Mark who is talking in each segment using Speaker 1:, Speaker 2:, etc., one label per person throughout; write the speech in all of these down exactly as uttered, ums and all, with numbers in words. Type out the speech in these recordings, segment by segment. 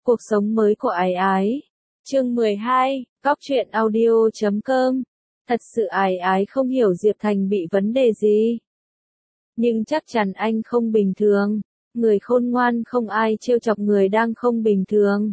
Speaker 1: Cuộc sống mới của Ái Ái. Chương mười hai, Góc truyện audio chấm com. Thật sự Ái Ái không hiểu Diệp Thành bị vấn đề gì. Nhưng chắc chắn anh không bình thường. Người khôn ngoan không ai trêu chọc người đang không bình thường.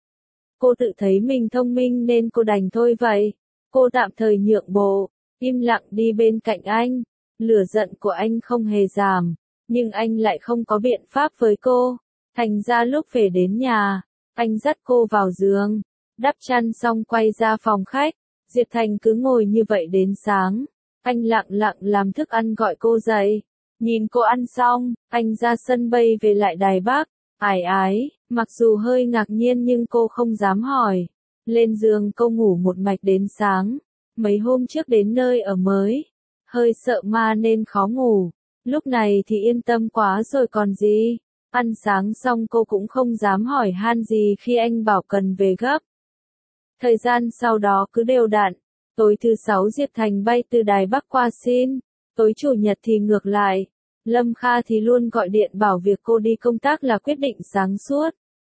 Speaker 1: Cô tự thấy mình thông minh nên cô đành thôi vậy. Cô tạm thời nhượng bộ, im lặng đi bên cạnh anh. Lửa giận của anh không hề giảm, nhưng anh lại không có biện pháp với cô. Thành ra lúc về đến nhà, anh dắt cô vào giường, đắp chăn xong quay ra phòng khách. Diệp Thành cứ ngồi như vậy đến sáng. Anh lặng lặng làm thức ăn gọi cô dậy. Nhìn cô ăn xong, anh ra sân bay về lại Đài Bắc. Ái Ái, mặc dù hơi ngạc nhiên nhưng cô không dám hỏi. Lên giường cô ngủ một mạch đến sáng. Mấy hôm trước đến nơi ở mới, hơi sợ ma nên khó ngủ. Lúc này thì yên tâm quá rồi còn gì. Ăn sáng xong cô cũng không dám hỏi han gì khi anh bảo cần về gấp. Thời gian sau đó cứ đều đặn. Tối thứ sáu Diệp Thành bay từ Đài Bắc qua Sin. Tối chủ nhật thì ngược lại. Lâm Kha thì luôn gọi điện bảo việc cô đi công tác là quyết định sáng suốt.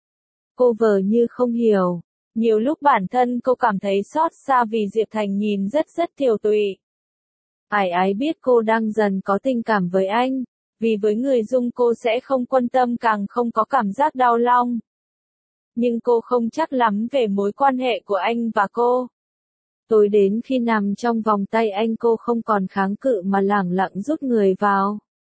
Speaker 1: Cô vờ như không hiểu. Nhiều lúc bản thân cô cảm thấy xót xa vì Diệp Thành nhìn rất rất tiều tụy. Ái Ái biết cô đang dần có tình cảm với anh. Vì với người Dung cô sẽ không quan tâm càng không có cảm giác đau lòng. Nhưng cô không chắc lắm về mối quan hệ của anh và cô. Tối đến khi nằm trong vòng tay anh cô không còn kháng cự mà lẳng lặng rút người vào.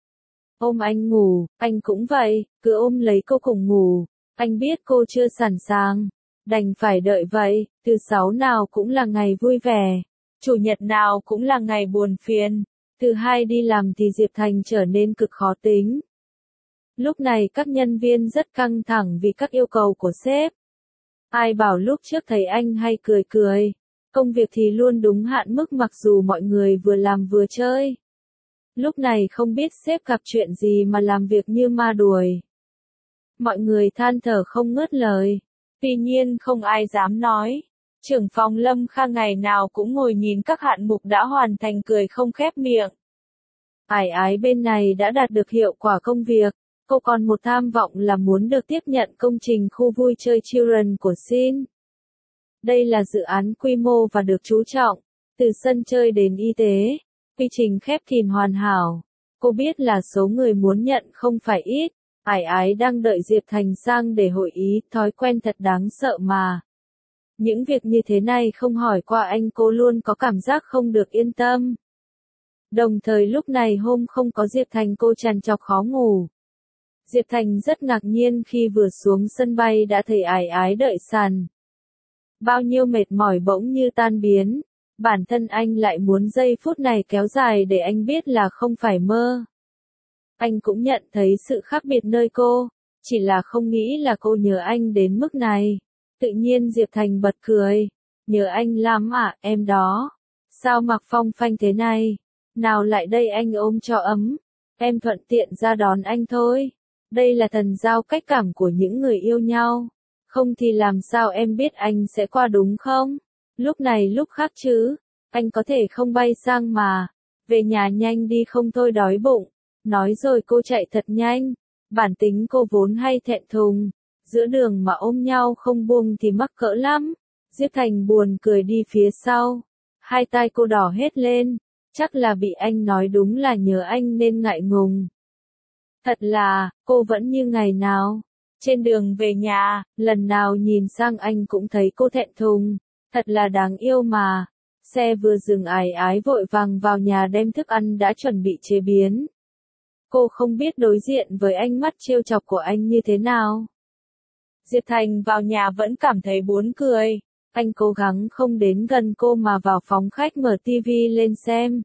Speaker 1: Ôm anh ngủ, anh cũng vậy, cứ ôm lấy cô cùng ngủ. Anh biết cô chưa sẵn sàng, đành phải đợi vậy. Thứ sáu nào cũng là ngày vui vẻ, chủ nhật nào cũng là ngày buồn phiền. Thứ hai đi làm thì Diệp Thành trở nên cực khó tính. Lúc này các nhân viên rất căng thẳng vì các yêu cầu của sếp. Ai bảo lúc trước thấy anh hay cười cười, công việc thì luôn đúng hạn mức mặc dù mọi người vừa làm vừa chơi. Lúc này không biết sếp gặp chuyện gì mà làm việc như ma đuổi. Mọi người than thở không ngớt lời. Tuy nhiên không ai dám nói. Trưởng phòng Lâm Kha ngày nào cũng ngồi nhìn các hạng mục đã hoàn thành cười không khép miệng. Ái Ái bên này đã đạt được hiệu quả công việc. Cô còn một tham vọng là muốn được tiếp nhận công trình khu vui chơi Children của Sin. Đây là dự án quy mô và được chú trọng. Từ sân chơi đến y tế, quy trình khép kín hoàn hảo. Cô biết là số người muốn nhận không phải ít. Ái Ái đang đợi Diệp Thành sang để hội ý, thói quen thật đáng sợ mà. Những việc như thế này không hỏi qua anh cô luôn có cảm giác không được yên tâm. Đồng thời lúc này hôm không có Diệp Thành cô trằn trọc khó ngủ. Diệp Thành rất ngạc nhiên khi vừa xuống sân bay đã thấy Ái Ái đợi sàn. Bao nhiêu mệt mỏi bỗng như tan biến. Bản thân anh lại muốn giây phút này kéo dài để anh biết là không phải mơ. Anh cũng nhận thấy sự khác biệt nơi cô, chỉ là không nghĩ là cô nhớ anh đến mức này. Tự nhiên Diệp Thành bật cười. Nhớ anh lắm à, em đó. Sao mặc phong phanh thế này? Nào lại đây anh ôm cho ấm. Em thuận tiện ra đón anh thôi. Đây là thần giao cách cảm của những người yêu nhau. Không thì làm sao em biết anh sẽ qua đúng không? Lúc này lúc khác chứ. Anh có thể không bay sang mà. Về nhà nhanh đi không thôi đói bụng. Nói rồi cô chạy thật nhanh. Bản tính cô vốn hay thẹn thùng. Giữa đường mà ôm nhau không buông thì mắc cỡ lắm. Diệp Thành buồn cười đi phía sau. Hai tai cô đỏ hết lên. Chắc là bị anh nói đúng là nhớ anh nên ngại ngùng. Thật là, cô vẫn như ngày nào. Trên đường về nhà, lần nào nhìn sang anh cũng thấy cô thẹn thùng. Thật là đáng yêu mà. Xe vừa dừng Ái Ái vội vàng vào nhà đem thức ăn đã chuẩn bị chế biến. Cô không biết đối diện với ánh mắt trêu chọc của anh như thế nào. Diệp Thành vào nhà vẫn cảm thấy buồn cười. Anh cố gắng không đến gần cô mà vào phòng khách mở tivi lên xem.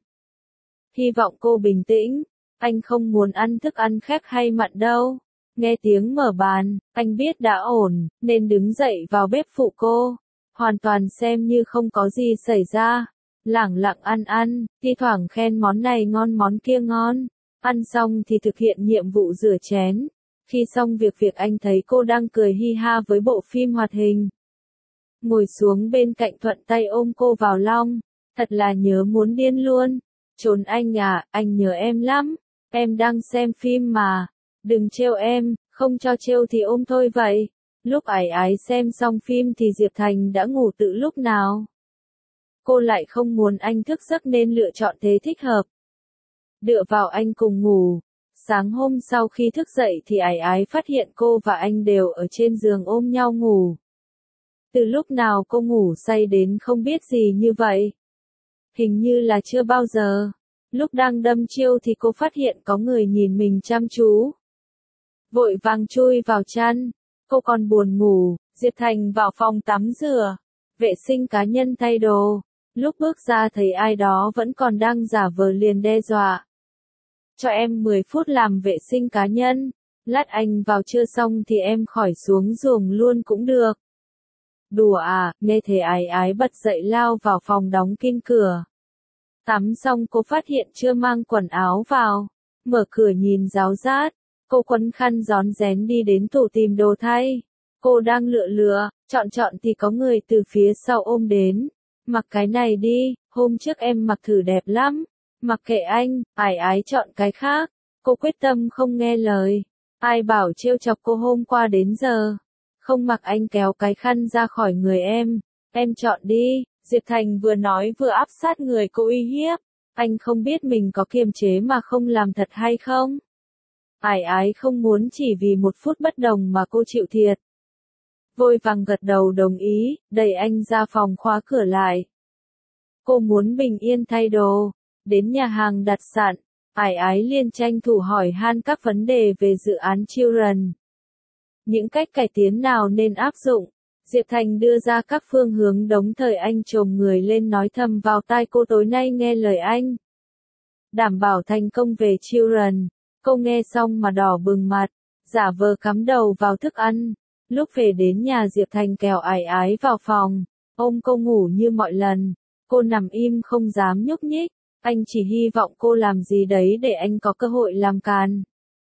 Speaker 1: Hy vọng cô bình tĩnh. Anh không muốn ăn thức ăn khác hay mặn đâu. Nghe tiếng mở bàn, anh biết đã ổn, nên đứng dậy vào bếp phụ cô. Hoàn toàn xem như không có gì xảy ra. Lẳng lặng ăn ăn, thi thoảng khen món này ngon món kia ngon. Ăn xong thì thực hiện nhiệm vụ rửa chén. Khi xong việc việc anh thấy cô đang cười hi ha với bộ phim hoạt hình. Ngồi xuống bên cạnh thuận tay ôm cô vào lòng. Thật là nhớ muốn điên luôn. Trốn anh à, anh nhớ em lắm. Em đang xem phim mà. Đừng trêu em, không cho trêu thì ôm thôi vậy. Lúc ải ái xem xong phim thì Diệp Thành đã ngủ từ lúc nào. Cô lại không muốn anh thức giấc nên lựa chọn thế thích hợp. Dựa vào anh cùng ngủ. Sáng hôm sau khi thức dậy thì ải ái phát hiện cô và anh đều ở trên giường ôm nhau ngủ. Từ lúc nào cô ngủ say đến không biết gì như vậy? Hình như là chưa bao giờ. Lúc đang đâm chiêu thì cô phát hiện có người nhìn mình chăm chú. Vội vàng chui vào chăn. Cô còn buồn ngủ. Diệp Thành vào phòng tắm rửa. Vệ sinh cá nhân thay đồ. Lúc bước ra thấy ai đó vẫn còn đang giả vờ liền đe dọa. Cho em mười phút làm vệ sinh cá nhân. Lát anh vào chưa xong thì em khỏi xuống giường luôn cũng được. Đùa à, nghe thế ái ái bật dậy lao vào phòng đóng kín cửa. Tắm xong cô phát hiện chưa mang quần áo vào. Mở cửa nhìn ráo rát. Cô quấn khăn rón rén đi đến tủ tìm đồ thay. Cô đang lựa lựa, chọn chọn thì có người từ phía sau ôm đến. Mặc cái này đi, hôm trước em mặc thử đẹp lắm. Mặc kệ anh, ải ái chọn cái khác. Cô quyết tâm không nghe lời. Ai bảo trêu chọc cô hôm qua đến giờ. Không mặc anh kéo cái khăn ra khỏi người em. Em chọn đi. Diệp Thành vừa nói vừa áp sát người cô uy hiếp. Anh không biết mình có kiềm chế mà không làm thật hay không? Ải ái không muốn chỉ vì một phút bất đồng mà cô chịu thiệt. Vội vàng gật đầu đồng ý, đẩy anh ra phòng khóa cửa lại. Cô muốn bình yên thay đồ. Đến nhà hàng đặt sạn, ải ái liền tranh thủ hỏi han các vấn đề về dự án Children. Những cách cải tiến nào nên áp dụng? Diệp Thành đưa ra các phương hướng đồng thời anh chồm người lên nói thầm vào tai cô tối nay nghe lời anh. Đảm bảo thành công về Children. Cô nghe xong mà đỏ bừng mặt, giả vờ cắm đầu vào thức ăn. Lúc về đến nhà Diệp Thành kéo ải ái vào phòng, ôm cô ngủ như mọi lần. Cô nằm im không dám nhúc nhích. Anh chỉ hy vọng cô làm gì đấy để anh có cơ hội làm càn.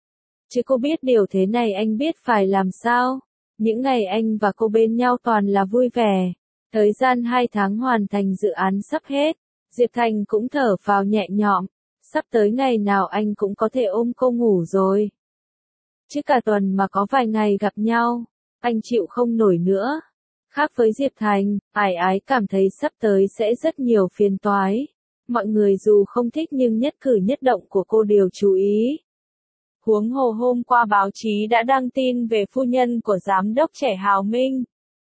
Speaker 1: Chứ cô biết điều thế này anh biết phải làm sao. Những ngày anh và cô bên nhau toàn là vui vẻ. Thời gian hai tháng hoàn thành dự án sắp hết. Diệp Thành cũng thở phào nhẹ nhõm. Sắp tới ngày nào anh cũng có thể ôm cô ngủ rồi. Chứ cả tuần mà có vài ngày gặp nhau, anh chịu không nổi nữa. Khác với Diệp Thành, ải ái cảm thấy sắp tới sẽ rất nhiều phiền toái. Mọi người dù không thích nhưng nhất cử nhất động của cô đều chú ý. Huống hồ hôm qua báo chí đã đăng tin về phu nhân của giám đốc trẻ Hào Minh.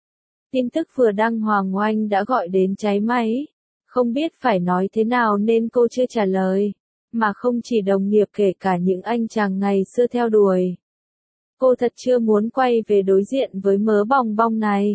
Speaker 1: Tin tức vừa đăng Hoàng Oanh đã gọi đến cháy máy. Không biết phải nói thế nào nên cô chưa trả lời. Mà không chỉ đồng nghiệp kể cả những anh chàng ngày xưa theo đuổi. Cô thật chưa muốn quay về đối diện với mớ bong bong này.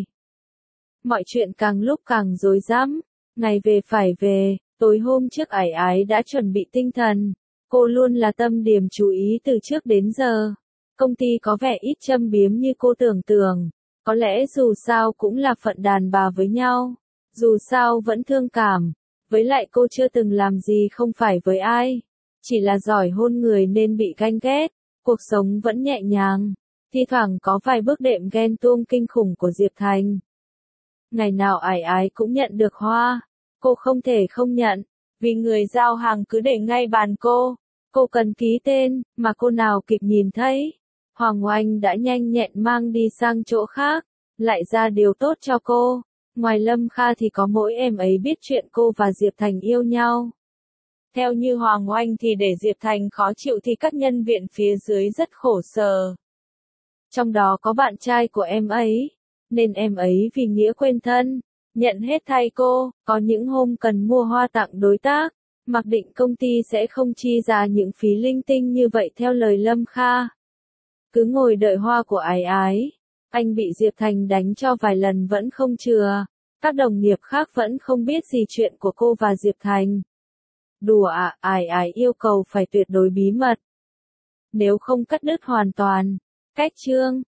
Speaker 1: Mọi chuyện càng lúc càng rối rắm. Ngày về phải về. Tối hôm trước ải ái đã chuẩn bị tinh thần. Cô luôn là tâm điểm chú ý từ trước đến giờ. Công ty có vẻ ít châm biếm như cô tưởng tượng. Có lẽ dù sao cũng là phận đàn bà với nhau. Dù sao vẫn thương cảm. Với lại cô chưa từng làm gì không phải với ai. Chỉ là giỏi hôn người nên bị ganh ghét. Cuộc sống vẫn nhẹ nhàng. Thi thoảng có vài bước đệm ghen tuông kinh khủng của Diệp Thành. Ngày nào ải ái cũng nhận được hoa. Cô không thể không nhận, vì người giao hàng cứ để ngay bàn cô. Cô cần ký tên, mà cô nào kịp nhìn thấy. Hoàng Oanh đã nhanh nhẹn mang đi sang chỗ khác, lại ra điều tốt cho cô. Ngoài Lâm Kha thì có mỗi em ấy biết chuyện cô và Diệp Thành yêu nhau. Theo như Hoàng Oanh thì để Diệp Thành khó chịu thì các nhân viên phía dưới rất khổ sở. Trong đó có bạn trai của em ấy, nên em ấy vì nghĩa quên thân. Nhận hết thay cô, có những hôm cần mua hoa tặng đối tác, mặc định công ty sẽ không chi ra những phí linh tinh như vậy theo lời Lâm Kha. Cứ ngồi đợi hoa của ái ái, anh bị Diệp Thành đánh cho vài lần vẫn không chừa, các đồng nghiệp khác vẫn không biết gì chuyện của cô và Diệp Thành. Đùa ạ, à, ái ái yêu cầu phải tuyệt đối bí mật. Nếu không cắt đứt hoàn toàn, cách chương.